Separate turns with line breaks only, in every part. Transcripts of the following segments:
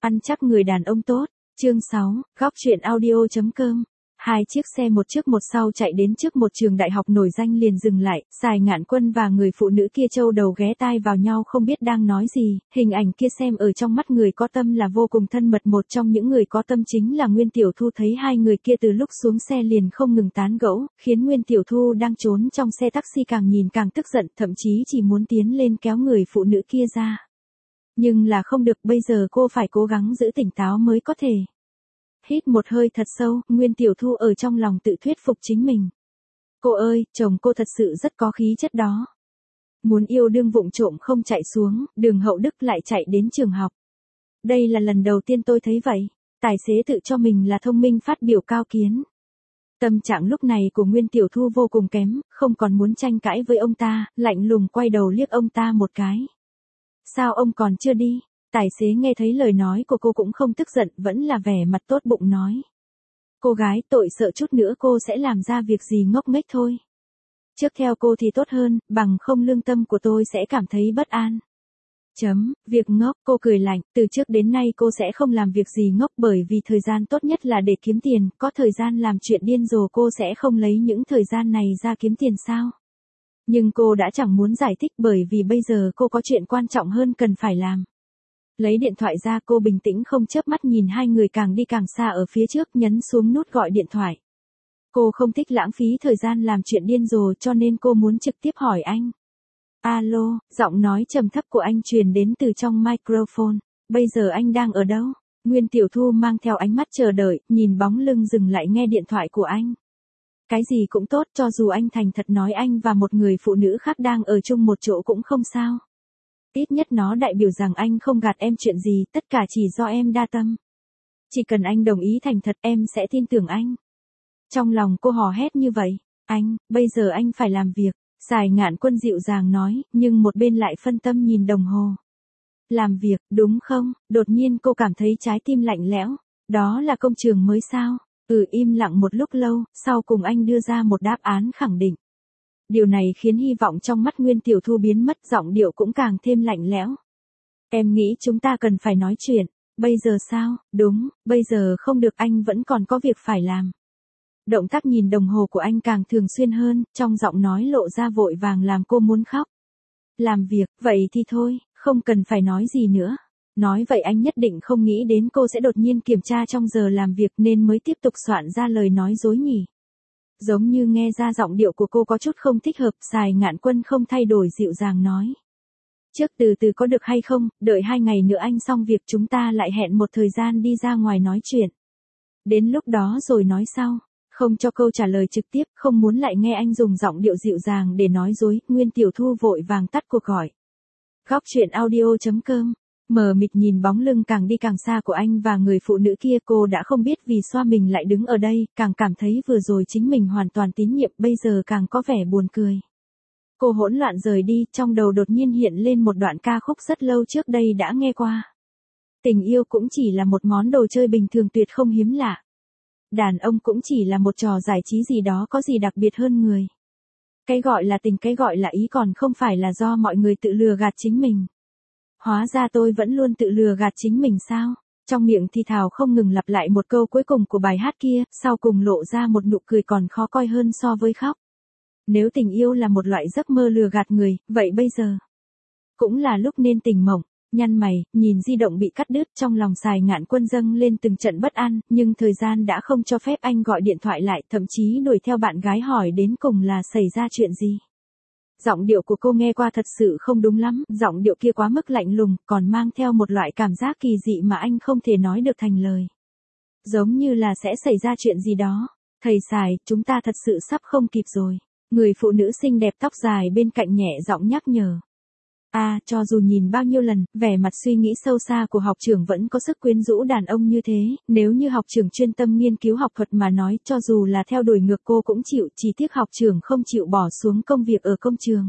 Ăn chắc người đàn ông tốt. Chương 6, góc truyện audio.com. Hai chiếc xe một trước một sau chạy đến trước một trường đại học nổi danh liền dừng lại, Sài Ngạn Quân và người phụ nữ kia châu đầu ghé tai vào nhau không biết đang nói gì, hình ảnh kia xem ở trong mắt người có tâm là vô cùng thân mật. Một trong những người có tâm chính là Nguyên Tiểu Thu, thấy hai người kia từ lúc xuống xe liền không ngừng tán gẫu, khiến Nguyên Tiểu Thu đang trốn trong xe taxi càng nhìn càng tức giận, thậm chí chỉ muốn tiến lên kéo người phụ nữ kia ra. Nhưng là không được, bây giờ cô phải cố gắng giữ tỉnh táo mới có thể. Hít một hơi thật sâu, Nguyên Tiểu Thu ở trong lòng tự thuyết phục chính mình. Cô ơi, chồng cô thật sự rất có khí chất đó. Muốn yêu đương vụng trộm không chạy xuống, đường Hậu Đức lại chạy đến trường học. Đây là lần đầu tiên tôi thấy vậy. Tài xế tự cho mình là thông minh phát biểu cao kiến. Tâm trạng lúc này của Nguyên Tiểu Thu vô cùng kém, không còn muốn tranh cãi với ông ta, lạnh lùng quay đầu liếc ông ta một cái. Sao ông còn chưa đi? Tài xế nghe thấy lời nói của cô cũng không tức giận, vẫn là vẻ mặt tốt bụng nói. Cô gái, tội sợ chút nữa cô sẽ làm ra việc gì ngốc nghếch thôi. Trước theo cô thì tốt hơn, bằng không lương tâm của tôi sẽ cảm thấy bất an. Việc ngốc, cô cười lạnh, từ trước đến nay cô sẽ không làm việc gì ngốc, bởi vì thời gian tốt nhất là để kiếm tiền, có thời gian làm chuyện điên rồ cô sẽ không lấy những thời gian này ra kiếm tiền sao? Nhưng cô đã chẳng muốn giải thích, bởi vì bây giờ cô có chuyện quan trọng hơn cần phải làm. Lấy điện thoại ra, cô bình tĩnh không chớp mắt nhìn hai người càng đi càng xa ở phía trước, nhấn xuống nút gọi điện thoại. Cô không thích lãng phí thời gian làm chuyện điên rồ, cho nên cô muốn trực tiếp hỏi anh. Alo, giọng nói trầm thấp của anh truyền đến từ trong microphone. Bây giờ anh đang ở đâu? Nguyên Tiểu Thu mang theo ánh mắt chờ đợi, nhìn bóng lưng dừng lại nghe điện thoại của anh. Cái gì cũng tốt, cho dù anh thành thật nói anh và một người phụ nữ khác đang ở chung một chỗ cũng không sao. Ít nhất nó đại biểu rằng anh không gạt em chuyện gì, tất cả chỉ do em đa tâm. Chỉ cần anh đồng ý thành thật, em sẽ tin tưởng anh. Trong lòng cô hò hét như vậy. Anh, bây giờ anh phải làm việc. Sài Ngạn Quân dịu dàng nói, nhưng một bên lại phân tâm nhìn đồng hồ. Làm việc, đúng không? Đột nhiên cô cảm thấy trái tim lạnh lẽo. Đó là công trường mới sao? Im lặng một lúc lâu, sau cùng anh đưa ra một đáp án khẳng định. Điều này khiến hy vọng trong mắt Nguyên Tiểu Thu biến mất, giọng điệu cũng càng thêm lạnh lẽo. Em nghĩ chúng ta cần phải nói chuyện. Bây giờ sao? Đúng, bây giờ không được, anh vẫn còn có việc phải làm. Động tác nhìn đồng hồ của anh càng thường xuyên hơn, trong giọng nói lộ ra vội vàng làm cô muốn khóc. Làm việc, vậy thì thôi, không cần phải nói gì nữa. Nói vậy anh nhất định không nghĩ đến cô sẽ đột nhiên kiểm tra trong giờ làm việc nên mới tiếp tục soạn ra lời nói dối nhỉ. Giống như nghe ra giọng điệu của cô có chút không thích hợp, Sài Ngạn Quân không thay đổi dịu dàng nói. Trước từ từ có được hay không, đợi 2 ngày nữa anh xong việc chúng ta lại hẹn một thời gian đi ra ngoài nói chuyện. Đến lúc đó rồi nói sau. Không cho câu trả lời trực tiếp, không muốn lại nghe anh dùng giọng điệu dịu dàng để nói dối, Nguyên Tiểu Thu vội vàng tắt cuộc gọi. Góc truyện audio.com. Mờ mịt nhìn bóng lưng càng đi càng xa của anh và người phụ nữ kia, cô đã không biết vì sao mình lại đứng ở đây, càng cảm thấy vừa rồi chính mình hoàn toàn tín nhiệm, bây giờ càng có vẻ buồn cười. Cô hỗn loạn rời đi, trong đầu đột nhiên hiện lên một đoạn ca khúc rất lâu trước đây đã nghe qua. Tình yêu cũng chỉ là một món đồ chơi bình thường tuyệt không hiếm lạ. Đàn ông cũng chỉ là một trò giải trí gì đó có gì đặc biệt hơn người. Cái gọi là tình, cái gọi là ý còn không phải là do mọi người tự lừa gạt chính mình. Hóa ra tôi vẫn luôn tự lừa gạt chính mình sao? Trong miệng thì thào không ngừng lặp lại một câu cuối cùng của bài hát kia, sau cùng lộ ra một nụ cười còn khó coi hơn so với khóc. Nếu tình yêu là một loại giấc mơ lừa gạt người, vậy bây giờ cũng là lúc nên tỉnh mộng. Nhăn mày, nhìn di động bị cắt đứt, trong lòng Sài Ngạn Quân dâng lên từng trận bất an, nhưng thời gian đã không cho phép anh gọi điện thoại lại, thậm chí đuổi theo bạn gái hỏi đến cùng là xảy ra chuyện gì. Giọng điệu của cô nghe qua thật sự không đúng lắm, giọng điệu kia quá mức lạnh lùng, còn mang theo một loại cảm giác kỳ dị mà anh không thể nói được thành lời. Giống như là sẽ xảy ra chuyện gì đó. Thầy Sài, chúng ta thật sự sắp không kịp rồi. Người phụ nữ xinh đẹp tóc dài bên cạnh nhẹ giọng nhắc nhở. Cho dù nhìn bao nhiêu lần, vẻ mặt suy nghĩ sâu xa của học trưởng vẫn có sức quyến rũ đàn ông như thế, nếu như học trưởng chuyên tâm nghiên cứu học thuật mà nói, cho dù là theo đuổi ngược cô cũng chịu, chỉ tiếc học trưởng không chịu bỏ xuống công việc ở công trường.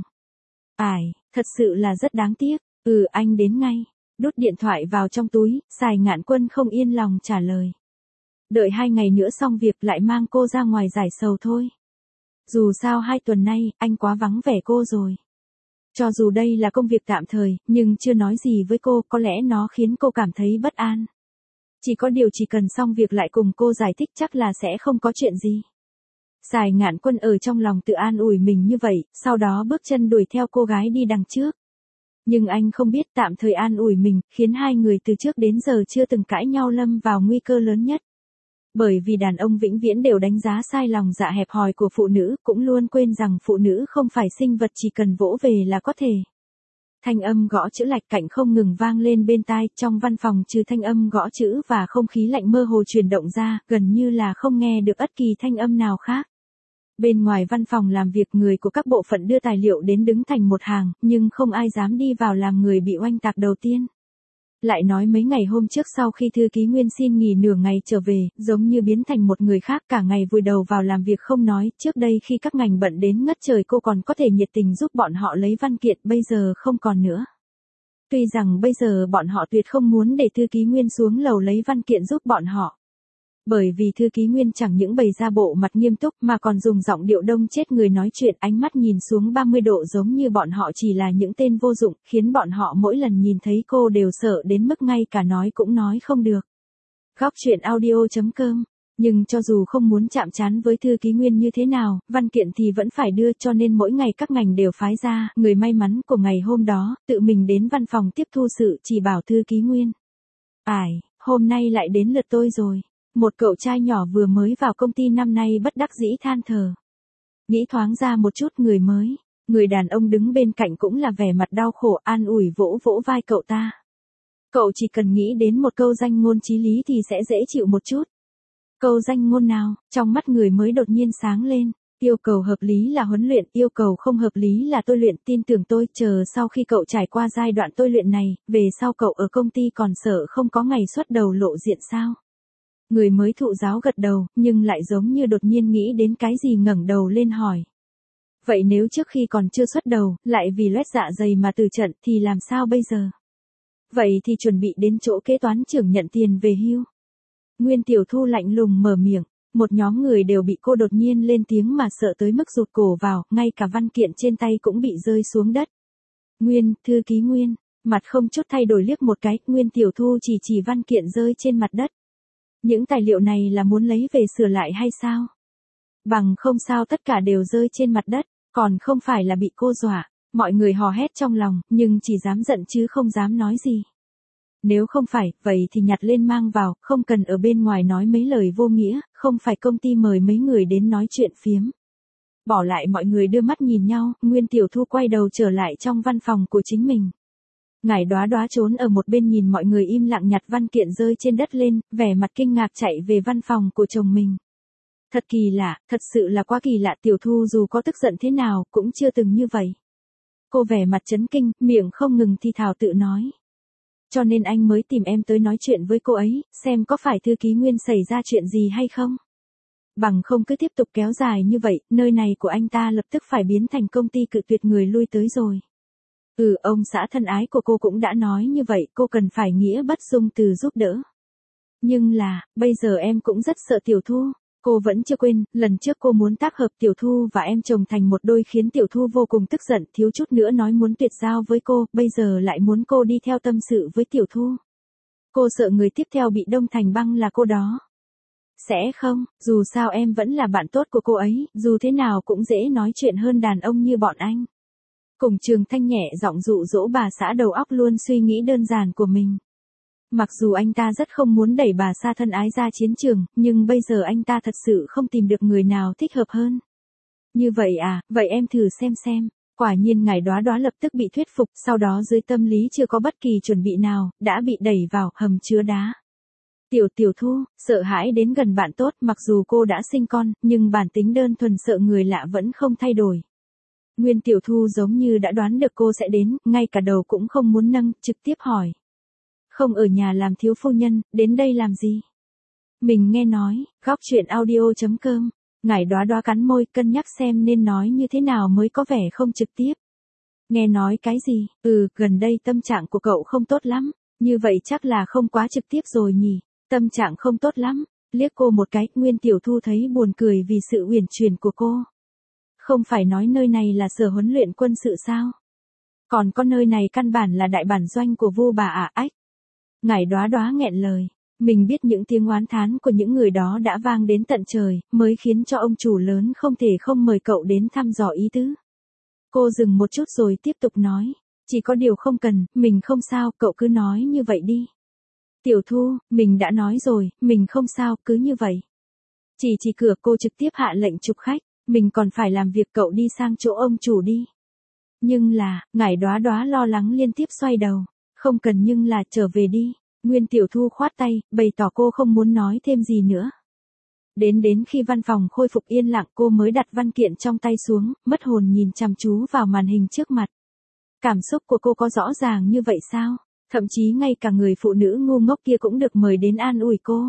Thật sự là rất đáng tiếc. Anh đến ngay. Đút điện thoại vào trong túi, Sài Ngạn Quân không yên lòng trả lời. Đợi 2 ngày nữa xong việc lại mang cô ra ngoài giải sầu thôi. Dù sao 2 tuần nay, anh quá vắng vẻ cô rồi. Cho dù đây là công việc tạm thời, nhưng chưa nói gì với cô, có lẽ nó khiến cô cảm thấy bất an. Chỉ có điều chỉ cần xong việc lại cùng cô giải thích chắc là sẽ không có chuyện gì. Sài Ngạn Quân ở trong lòng tự an ủi mình như vậy, sau đó bước chân đuổi theo cô gái đi đằng trước. Nhưng anh không biết tạm thời an ủi mình, khiến hai người từ trước đến giờ chưa từng cãi nhau lâm vào nguy cơ lớn nhất. Bởi vì đàn ông vĩnh viễn đều đánh giá sai lòng dạ hẹp hòi của phụ nữ, cũng luôn quên rằng phụ nữ không phải sinh vật chỉ cần vỗ về là có thể. Thanh âm gõ chữ lạch cạnh không ngừng vang lên bên tai, trong văn phòng trừ thanh âm gõ chữ và không khí lạnh mơ hồ chuyển động ra, gần như là không nghe được bất kỳ thanh âm nào khác. Bên ngoài văn phòng làm việc, người của các bộ phận đưa tài liệu đến đứng thành một hàng, nhưng không ai dám đi vào làm người bị oanh tạc đầu tiên. Lại nói mấy ngày hôm trước sau khi thư ký Nguyên xin nghỉ nửa ngày trở về, giống như biến thành một người khác, cả ngày vùi đầu vào làm việc không nói, trước đây khi các ngành bận đến ngất trời cô còn có thể nhiệt tình giúp bọn họ lấy văn kiện, bây giờ không còn nữa. Tuy rằng bây giờ bọn họ tuyệt không muốn để thư ký Nguyên xuống lầu lấy văn kiện giúp bọn họ. Bởi vì thư ký Nguyên chẳng những bày ra bộ mặt nghiêm túc mà còn dùng giọng điệu đông chết người nói chuyện, ánh mắt nhìn xuống 30 độ giống như bọn họ chỉ là những tên vô dụng, khiến bọn họ mỗi lần nhìn thấy cô đều sợ đến mức ngay cả nói cũng nói không được. Góc truyện audio.com. Nhưng cho dù không muốn chạm trán với thư ký Nguyên như thế nào, văn kiện thì vẫn phải đưa, cho nên mỗi ngày các ngành đều phái ra, người may mắn của ngày hôm đó, tự mình đến văn phòng tiếp thu sự chỉ bảo thư ký Nguyên. Hôm nay lại đến lượt tôi rồi. Một cậu trai nhỏ vừa mới vào công ty năm nay bất đắc dĩ than thở. Nghĩ thoáng ra một chút người mới, người đàn ông đứng bên cạnh cũng là vẻ mặt đau khổ, an ủi vỗ vỗ vai cậu ta. Cậu chỉ cần nghĩ đến một câu danh ngôn chí lý thì sẽ dễ chịu một chút. Câu danh ngôn nào? Trong mắt người mới đột nhiên sáng lên. Yêu cầu hợp lý là huấn luyện, yêu cầu không hợp lý là tôi luyện, tin tưởng tôi, chờ sau khi cậu trải qua giai đoạn tôi luyện này, về sau cậu ở công ty còn sợ không có ngày xuất đầu lộ diện sao? Người mới thụ giáo gật đầu, nhưng lại giống như đột nhiên nghĩ đến cái gì ngẩng đầu lên hỏi. Vậy nếu trước khi còn chưa xuất đầu, lại vì loét dạ dày mà từ trận thì làm sao bây giờ? Vậy thì chuẩn bị đến chỗ kế toán trưởng nhận tiền về hưu. Nguyên Tiểu Thu lạnh lùng mở miệng, một nhóm người đều bị cô đột nhiên lên tiếng mà sợ tới mức rụt cổ vào, ngay cả văn kiện trên tay cũng bị rơi xuống đất. Nguyên, thư ký Nguyên, mặt không chút thay đổi liếc một cái, Nguyên Tiểu Thu chỉ văn kiện rơi trên mặt đất. Những tài liệu này là muốn lấy về sửa lại hay sao? Bằng không sao tất cả đều rơi trên mặt đất, còn không phải là bị cô dọa. Mọi người hò hét trong lòng, nhưng chỉ dám giận chứ không dám nói gì. Nếu không phải, vậy thì nhặt lên mang vào, không cần ở bên ngoài nói mấy lời vô nghĩa, không phải công ty mời mấy người đến nói chuyện phiếm. Bỏ lại mọi người đưa mắt nhìn nhau, Nguyên Tiểu Thu quay đầu trở lại trong văn phòng của chính mình. Ngải Đóa Đóa trốn ở một bên nhìn mọi người im lặng nhặt văn kiện rơi trên đất lên, vẻ mặt kinh ngạc chạy về văn phòng của chồng mình. Thật kỳ lạ, thật sự là quá kỳ lạ, Tiểu Thu dù có tức giận thế nào, cũng chưa từng như vậy. Cô vẻ mặt chấn kinh, miệng không ngừng thì thào tự nói. Cho nên anh mới tìm em tới nói chuyện với cô ấy, xem có phải thư ký Nguyên xảy ra chuyện gì hay không. Bằng không cứ tiếp tục kéo dài như vậy, nơi này của anh ta lập tức phải biến thành công ty cự tuyệt người lui tới rồi. Ông xã thân ái của cô cũng đã nói như vậy, cô cần phải nghĩa bất dung từ giúp đỡ. Nhưng là, bây giờ em cũng rất sợ Tiểu Thu. Cô vẫn chưa quên, lần trước cô muốn tác hợp Tiểu Thu và em chồng thành một đôi khiến Tiểu Thu vô cùng tức giận, thiếu chút nữa nói muốn tuyệt giao với cô, bây giờ lại muốn cô đi theo tâm sự với Tiểu Thu. Cô sợ người tiếp theo bị đông thành băng là cô đó. Sẽ không, dù sao em vẫn là bạn tốt của cô ấy, dù thế nào cũng dễ nói chuyện hơn đàn ông như bọn anh. Cùng Trường Thanh nhẹ giọng dụ dỗ bà xã đầu óc luôn suy nghĩ đơn giản của mình. Mặc dù anh ta rất không muốn đẩy bà xã thân ái ra chiến trường, nhưng bây giờ anh ta thật sự không tìm được người nào thích hợp hơn. Như vậy à, vậy em thử xem. Quả nhiên Ngải Đóa Đóa lập tức bị thuyết phục, sau đó dưới tâm lý chưa có bất kỳ chuẩn bị nào, đã bị đẩy vào hầm chứa đá. Tiểu Thu, sợ hãi đến gần bạn tốt, mặc dù cô đã sinh con, nhưng bản tính đơn thuần sợ người lạ vẫn không thay đổi. Nguyên Tiểu Thu giống như đã đoán được cô sẽ đến, ngay cả đầu cũng không muốn nâng, trực tiếp hỏi. Không ở nhà làm thiếu phu nhân, đến đây làm gì? Mình nghe nói, góc truyện audio.com, Ngải Đóa Đóa cắn môi, cân nhắc xem nên nói như thế nào mới có vẻ không trực tiếp. Nghe nói cái gì? Gần đây tâm trạng của cậu không tốt lắm, như vậy chắc là không quá trực tiếp rồi nhỉ? Tâm trạng không tốt lắm, liếc cô một cái, Nguyên Tiểu Thu thấy buồn cười vì sự uyển chuyển của cô. Không phải nói nơi này là sở huấn luyện quân sự sao? Còn có nơi này căn bản là đại bản doanh của vua bà ách. Ngải Đóa Đóa nghẹn lời. Mình biết những tiếng oán thán của những người đó đã vang đến tận trời, mới khiến cho ông chủ lớn không thể không mời cậu đến thăm dò ý tứ. Cô dừng một chút rồi tiếp tục nói. Chỉ có điều không cần, mình không sao, cậu cứ nói như vậy đi. Tiểu Thu, mình đã nói rồi, mình không sao, cứ như vậy. Chỉ cửa cô trực tiếp hạ lệnh chụp khách, mình còn phải làm việc, cậu đi sang chỗ ông chủ đi. Nhưng là, ngải Đóa Đóa lo lắng liên tiếp xoay đầu. Không cần nhưng là, trở về đi. Nguyên Tiểu Thu khoát tay, bày tỏ cô không muốn nói thêm gì nữa. Đến khi văn phòng khôi phục yên lặng cô mới đặt văn kiện trong tay xuống, mất hồn nhìn chăm chú vào màn hình trước mặt. Cảm xúc của cô có rõ ràng như vậy sao? Thậm chí ngay cả người phụ nữ ngu ngốc kia cũng được mời đến an ủi cô.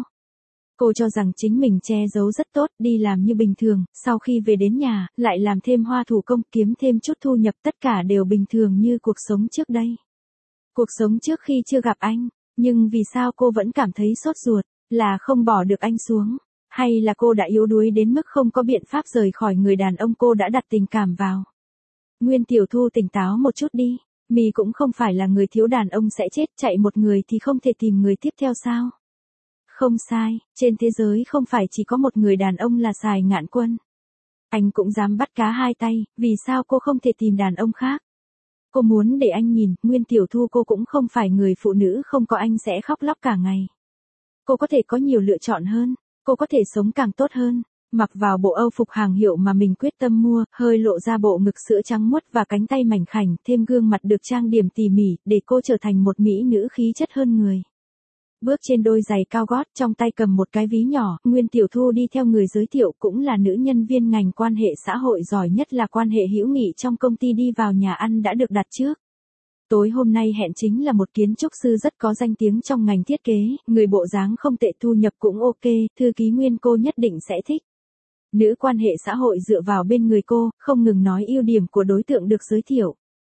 Cô cho rằng chính mình che giấu rất tốt, đi làm như bình thường, sau khi về đến nhà, lại làm thêm hoa thủ công, kiếm thêm chút thu nhập, tất cả đều bình thường như cuộc sống trước đây. Cuộc sống trước khi chưa gặp anh, nhưng vì sao cô vẫn cảm thấy sốt ruột, là không bỏ được anh xuống, hay là cô đã yếu đuối đến mức không có biện pháp rời khỏi người đàn ông cô đã đặt tình cảm vào. Nguyên Tiểu Thu tỉnh táo một chút đi, mì cũng không phải là người thiếu đàn ông sẽ chết, chạy một người thì không thể tìm người tiếp theo sao? Không sai, trên thế giới không phải chỉ có một người đàn ông là Sài Ngạn Quân. Anh cũng dám bắt cá hai tay, vì sao cô không thể tìm đàn ông khác? Cô muốn để anh nhìn, Nguyên Tiểu Thu cô cũng không phải người phụ nữ không có anh sẽ khóc lóc cả ngày. Cô có thể có nhiều lựa chọn hơn, cô có thể sống càng tốt hơn. Mặc vào bộ âu phục hàng hiệu mà mình quyết tâm mua, hơi lộ ra bộ ngực sữa trắng muốt và cánh tay mảnh khảnh, thêm gương mặt được trang điểm tỉ mỉ, để cô trở thành một mỹ nữ khí chất hơn người. Bước trên đôi giày cao gót, trong tay cầm một cái ví nhỏ, Nguyên Tiểu Thu đi theo người giới thiệu cũng là nữ nhân viên ngành quan hệ xã hội giỏi nhất là quan hệ hữu nghị trong công ty đi vào nhà ăn đã được đặt trước. Tối hôm nay hẹn chính là một kiến trúc sư rất có danh tiếng trong ngành thiết kế, người bộ dáng không tệ, thu nhập cũng ok, thư ký Nguyên cô nhất định sẽ thích. Nữ quan hệ xã hội dựa vào bên người cô, không ngừng nói ưu điểm của đối tượng được giới thiệu.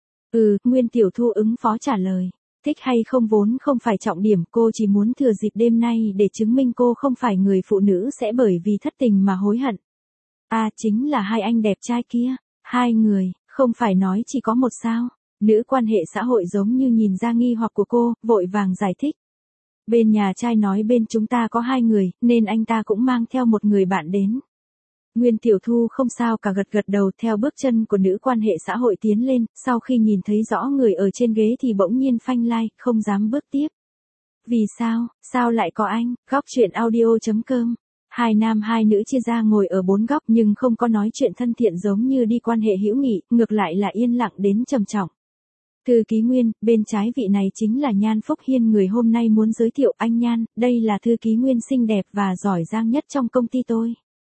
Nguyên Tiểu Thu ứng phó trả lời. Thích hay không vốn không phải trọng điểm, cô chỉ muốn thừa dịp đêm nay để chứng minh cô không phải người phụ nữ sẽ bởi vì thất tình mà hối hận. Chính là hai anh đẹp trai kia. Hai người, không phải nói chỉ có một sao. Nữ quan hệ xã hội giống như nhìn ra nghi hoặc của cô, vội vàng giải thích. Bên nhà trai nói bên chúng ta có hai người, nên anh ta cũng mang theo một người bạn đến. Nguyên Tiểu Thu không sao cả gật gật đầu theo bước chân của nữ quan hệ xã hội tiến lên, sau khi nhìn thấy rõ người ở trên ghế thì bỗng nhiên phanh lại, không dám bước tiếp. Vì sao, sao lại có anh? Góc chuyện audio.com. Hai nam hai nữ chia ra ngồi ở bốn góc nhưng không có nói chuyện thân thiện giống như đi quan hệ hữu nghị, ngược lại là yên lặng đến trầm trọng. Thư ký Nguyên, bên trái vị này chính là Nhan Phúc Hiên người hôm nay muốn giới thiệu anh Nhan, đây là thư ký Nguyên xinh đẹp và giỏi giang nhất trong công ty tôi.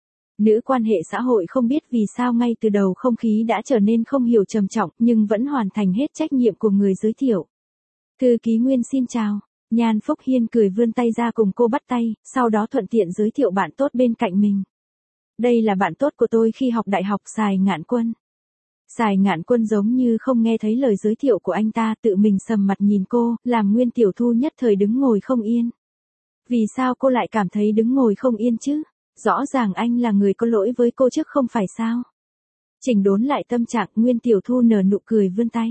Nữ quan hệ xã hội không biết vì sao ngay từ đầu không khí đã trở nên không hiểu trầm trọng nhưng vẫn hoàn thành hết trách nhiệm của người giới thiệu. Thư ký Nguyên xin chào. Nhan Phúc Hiên cười vươn tay ra cùng cô bắt tay, sau đó thuận tiện giới thiệu bạn tốt bên cạnh mình. Đây là bạn tốt của tôi khi học đại học, Sài Ngạn Quân. Sài Ngạn Quân giống như không nghe thấy lời giới thiệu của anh ta, tự mình sầm mặt nhìn cô, làm Nguyên Tiểu Thu nhất thời đứng ngồi không yên. Vì sao cô lại cảm thấy đứng ngồi không yên chứ? Rõ ràng anh là người có lỗi với cô chứ không phải sao? Chỉnh đốn lại tâm trạng, Nguyên Tiểu Thu nở nụ cười vươn tay.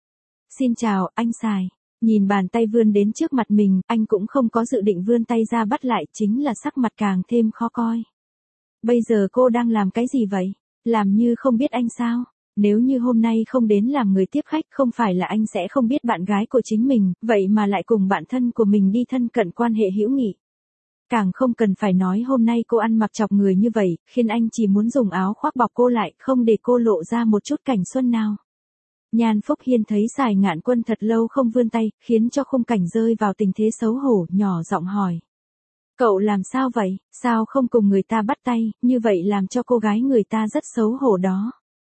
Xin chào, anh Sài. Nhìn bàn tay vươn đến trước mặt mình, anh cũng không có dự định vươn tay ra bắt lại, chính là sắc mặt càng thêm khó coi. Bây giờ cô đang làm cái gì vậy? Làm như không biết anh sao? Nếu như hôm nay không đến làm người tiếp khách không phải là anh sẽ không biết bạn gái của chính mình, vậy mà lại cùng bạn thân của mình đi thân cận quan hệ hữu nghị. Càng không cần phải nói hôm nay cô ăn mặc chọc người như vậy, khiến anh chỉ muốn dùng áo khoác bọc cô lại, không để cô lộ ra một chút cảnh xuân nào. Nhan Phúc Hiên thấy Sài Ngạn Quân thật lâu không vươn tay, khiến cho khung cảnh rơi vào tình thế xấu hổ, nhỏ giọng hỏi. Cậu làm sao vậy, sao không cùng người ta bắt tay, như vậy làm cho cô gái người ta rất xấu hổ đó.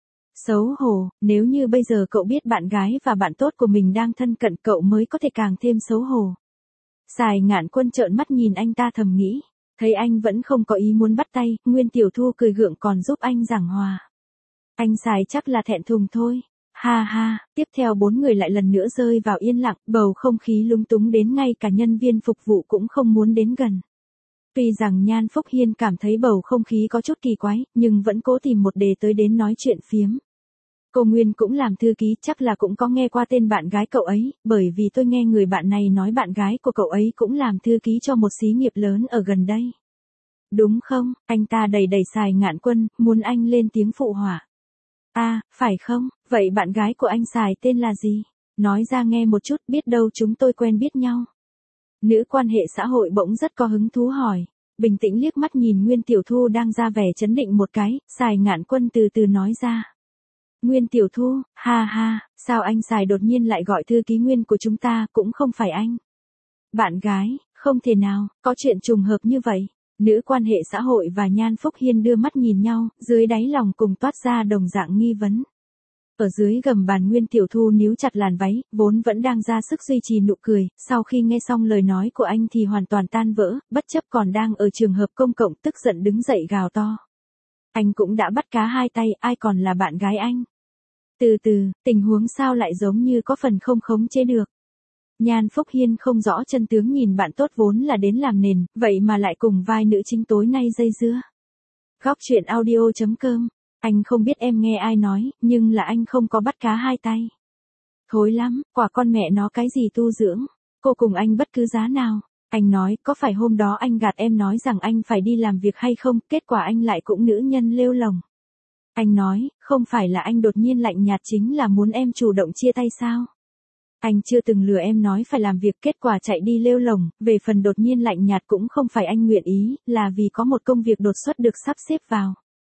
Xấu hổ, nếu như bây giờ cậu biết bạn gái và bạn tốt của mình đang thân cận cậu mới có thể càng thêm xấu hổ. Sài Ngạn Quân trợn mắt nhìn anh ta thầm nghĩ, thấy anh vẫn không có ý muốn bắt tay, Nguyên Tiểu Thu cười gượng còn giúp anh giảng hòa. Anh Sài chắc là thẹn thùng thôi. Ha ha, tiếp theo bốn người lại lần nữa rơi vào yên lặng, bầu không khí lúng túng đến ngay cả nhân viên phục vụ cũng không muốn đến gần. Tuy rằng Nhan Phúc Hiên cảm thấy bầu không khí có chút kỳ quái, nhưng vẫn cố tìm một đề tới đến nói chuyện phiếm. Cô Nguyên cũng làm thư ký, chắc là cũng có nghe qua tên bạn gái cậu ấy, bởi vì tôi nghe người bạn này nói bạn gái của cậu ấy cũng làm thư ký cho một xí nghiệp lớn ở gần đây. Đúng không? Anh ta đầy đầy Sài Ngạn Quân, muốn anh lên tiếng phụ họa. À, phải không? Vậy bạn gái của anh Sài tên là gì? Nói ra nghe một chút, biết đâu chúng tôi quen biết nhau. Nữ quan hệ xã hội bỗng rất có hứng thú hỏi. Bình tĩnh liếc mắt nhìn Nguyên Tiểu Thu đang ra vẻ chấn định một cái, Sài Ngạn Quân từ từ nói ra. Nguyên Tiểu Thu, ha ha, sao anh Sài đột nhiên lại gọi thư ký Nguyên của chúng ta, cũng không phải anh. Bạn gái, không thể nào, có chuyện trùng hợp như vậy. Nữ quan hệ xã hội và Nhan Phúc Hiên đưa mắt nhìn nhau, dưới đáy lòng cùng toát ra đồng dạng nghi vấn. Ở dưới gầm bàn Nguyên Tiểu Thu níu chặt làn váy, vốn vẫn đang ra sức duy trì nụ cười, sau khi nghe xong lời nói của anh thì hoàn toàn tan vỡ, bất chấp còn đang ở trường hợp công cộng tức giận đứng dậy gào to. Anh cũng đã bắt cá hai tay, ai còn là bạn gái anh? Từ từ, tình huống sao lại giống như có phần không khống chế được. Nhan Phúc Hiên không rõ chân tướng nhìn bạn tốt vốn là đến làm nền, vậy mà lại cùng vai nữ chính tối nay dây dưa. Góc truyện audio.com. Anh không biết em nghe ai nói, nhưng là anh không có bắt cá hai tay. Thối lắm, quả con mẹ nó cái gì tu dưỡng. Cô cùng anh bất cứ giá nào. Anh nói, có phải hôm đó anh gạt em nói rằng anh phải đi làm việc hay không, kết quả anh lại cũng nữ nhân lêu lồng. Anh nói, không phải là anh đột nhiên lạnh nhạt chính là muốn em chủ động chia tay sao? Anh chưa từng lừa em nói phải làm việc, kết quả chạy đi lêu lồng, về phần đột nhiên lạnh nhạt cũng không phải anh nguyện ý, là vì có một công việc đột xuất được sắp xếp vào.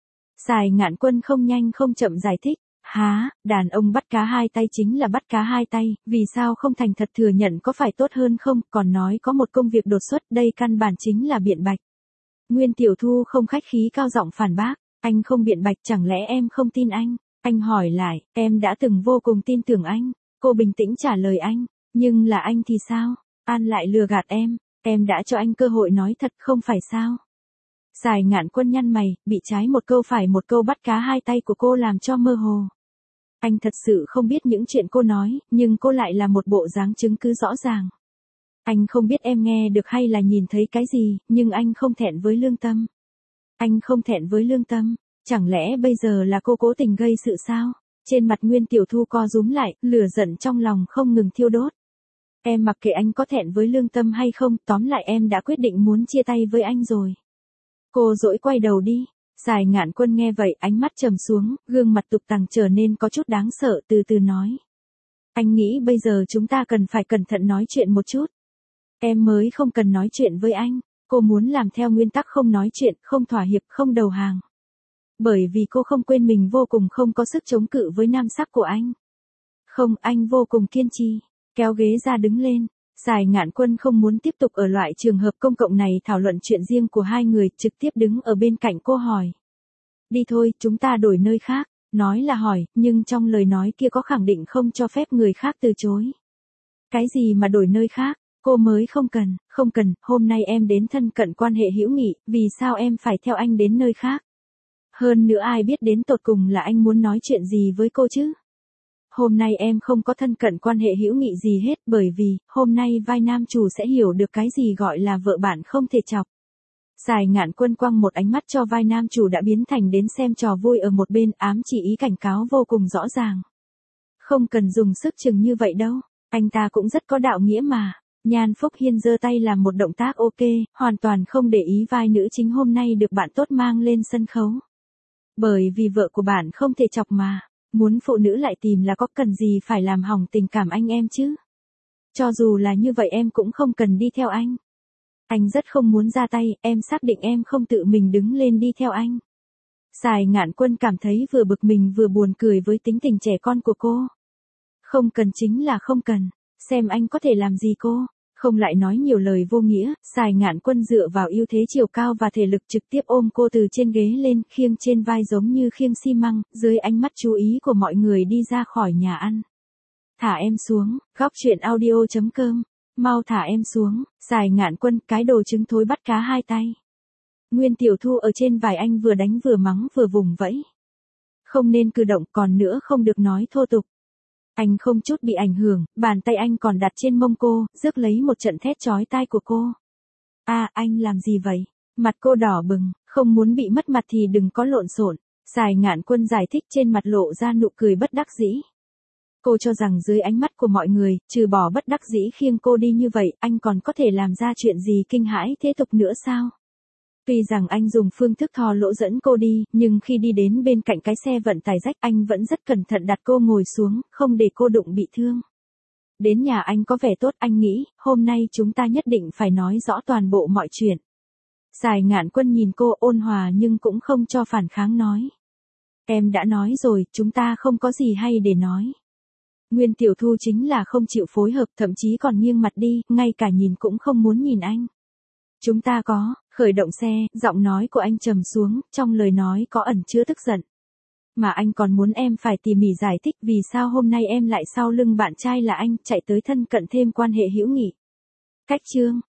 Sài Ngạn Quân không nhanh không chậm giải thích. Há, đàn ông bắt cá hai tay chính là bắt cá hai tay, vì sao không thành thật thừa nhận có phải tốt hơn không, còn nói có một công việc đột xuất, đây căn bản chính là biện bạch. Nguyên Tiểu Thu không khách khí cao giọng phản bác, anh không biện bạch chẳng lẽ em không tin anh? Anh hỏi lại, em đã từng vô cùng tin tưởng anh. Cô bình tĩnh trả lời anh, nhưng là anh thì sao? An lại lừa gạt em đã cho anh cơ hội nói thật không phải sao? Sài Ngạn Quân nhăn mày, bị trái một câu phải một câu bắt cá hai tay của cô làm cho mơ hồ. Anh thật sự không biết những chuyện cô nói, nhưng cô lại là một bộ dáng chứng cứ rõ ràng. Anh không biết em nghe được hay là nhìn thấy cái gì, nhưng anh không thẹn với lương tâm. Anh không thẹn với lương tâm, chẳng lẽ bây giờ là cô cố tình gây sự sao? Trên mặt Nguyên Tiểu Thu co rúm lại, lửa giận trong lòng không ngừng thiêu đốt. Em mặc kệ anh có thẹn với lương tâm hay không, tóm lại em đã quyết định muốn chia tay với anh rồi. Cô dỗi quay đầu đi. Sài Ngạn Quân nghe vậy ánh mắt trầm xuống, gương mặt tục tằng trở nên có chút đáng sợ, từ từ nói. Anh nghĩ bây giờ chúng ta cần phải cẩn thận nói chuyện một chút. Em mới không cần nói chuyện với anh. Cô muốn làm theo nguyên tắc không nói chuyện, không thỏa hiệp, không đầu hàng. Bởi vì cô không quên mình vô cùng không có sức chống cự với nam sắc của anh. Không, anh vô cùng kiên trì. Kéo ghế ra đứng lên. Sài Ngạn Quân không muốn tiếp tục ở loại trường hợp công cộng này thảo luận chuyện riêng của hai người, trực tiếp đứng ở bên cạnh cô hỏi. Đi thôi, chúng ta đổi nơi khác. Nói là hỏi, nhưng trong lời nói kia có khẳng định không cho phép người khác từ chối. Cái gì mà đổi nơi khác? Cô mới không cần, hôm nay em đến thân cận quan hệ hữu nghị, vì sao em phải theo anh đến nơi khác? Hơn nữa ai biết đến tột cùng là anh muốn nói chuyện gì với cô chứ? Hôm nay em không có thân cận quan hệ hữu nghị gì hết, bởi vì, hôm nay vai nam chủ sẽ hiểu được cái gì gọi là vợ bạn không thể chọc. Sài Ngạn Quân quăng một ánh mắt cho vai nam chủ đã biến thành đến xem trò vui ở một bên, ám chỉ ý cảnh cáo vô cùng rõ ràng. Không cần dùng sức chừng như vậy đâu, anh ta cũng rất có đạo nghĩa mà. Nhan Phúc Hiên giơ tay làm một động tác ok, hoàn toàn không để ý vai nữ chính hôm nay được bạn tốt mang lên sân khấu. Bởi vì vợ của bạn không thể chọc mà, muốn phụ nữ lại tìm là có cần gì phải làm hỏng tình cảm anh em chứ. Cho dù là như vậy em cũng không cần đi theo anh. Anh rất không muốn ra tay, em xác định em không tự mình đứng lên đi theo anh. Sài Ngạn Quân cảm thấy vừa bực mình vừa buồn cười với tính tình trẻ con của cô. Không cần chính là không cần, xem anh có thể làm gì cô. Không lại nói nhiều lời vô nghĩa, Sài Ngạn Quân dựa vào ưu thế chiều cao và thể lực trực tiếp ôm cô từ trên ghế lên, khiêng trên vai giống như khiêng xi măng, dưới ánh mắt chú ý của mọi người đi ra khỏi nhà ăn. Thả em xuống, góc truyện audio.com, mau thả em xuống, Sài Ngạn Quân, cái đồ trứng thối bắt cá hai tay. Nguyên Tiểu Thu ở trên vai anh vừa đánh vừa mắng vừa vùng vẫy. Không nên cử động, còn nữa không được nói thô tục. Anh không chút bị ảnh hưởng, bàn tay anh còn đặt trên mông cô, rước lấy một trận thét chói tai của cô. À, anh làm gì vậy? Mặt cô đỏ bừng, không muốn bị mất mặt thì đừng có lộn xộn. Sài Ngạn Quân giải thích trên mặt lộ ra nụ cười bất đắc dĩ. Cô cho rằng dưới ánh mắt của mọi người, trừ bỏ bất đắc dĩ khiêng cô đi như vậy, anh còn có thể làm ra chuyện gì kinh hãi thế tục nữa sao? Tuy rằng anh dùng phương thức thò lỗ dẫn cô đi, nhưng khi đi đến bên cạnh cái xe vận tải rách anh vẫn rất cẩn thận đặt cô ngồi xuống, không để cô đụng bị thương. Đến nhà anh có vẻ tốt, anh nghĩ, hôm nay chúng ta nhất định phải nói rõ toàn bộ mọi chuyện. Sài Ngạn Quân nhìn cô ôn hòa nhưng cũng không cho phản kháng nói. Em đã nói rồi, chúng ta không có gì hay để nói. Nguyên Tiểu Thu chính là không chịu phối hợp, thậm chí còn nghiêng mặt đi, ngay cả nhìn cũng không muốn nhìn anh. Chúng ta có, khởi động xe, giọng nói của anh trầm xuống, trong lời nói có ẩn chứa tức giận. Mà anh còn muốn em phải tỉ mỉ giải thích vì sao hôm nay em lại sau lưng bạn trai là anh, chạy tới thân cận thêm quan hệ hữu nghị. Cách chương